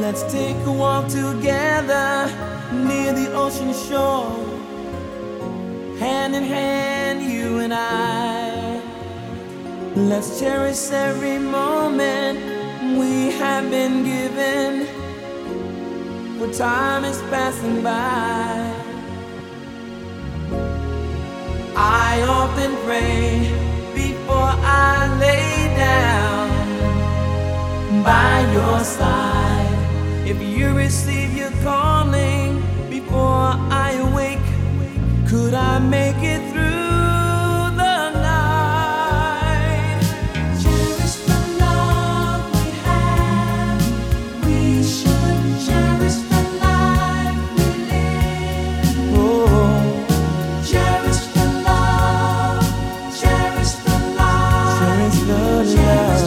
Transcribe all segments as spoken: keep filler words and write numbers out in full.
Let's take a walk together near the ocean shore, hand in hand, you and I. Let's cherish every moment we have been given, for time is passing by. I often pray before I lay down by your side. If you receive your calling before I awake, could I make it through the night? Cherish the love we have. We should cherish the life we live. Oh, cherish the love, cherish the life, cherish the love.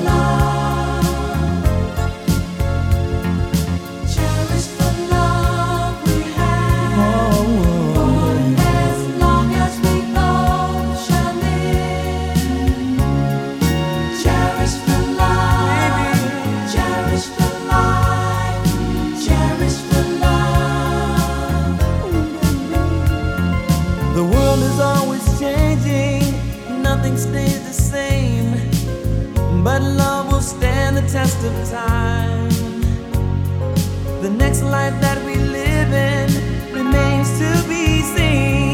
The world is always changing, nothing stays the same, but love will stand the test of time. The next life that we live in remains to be seen.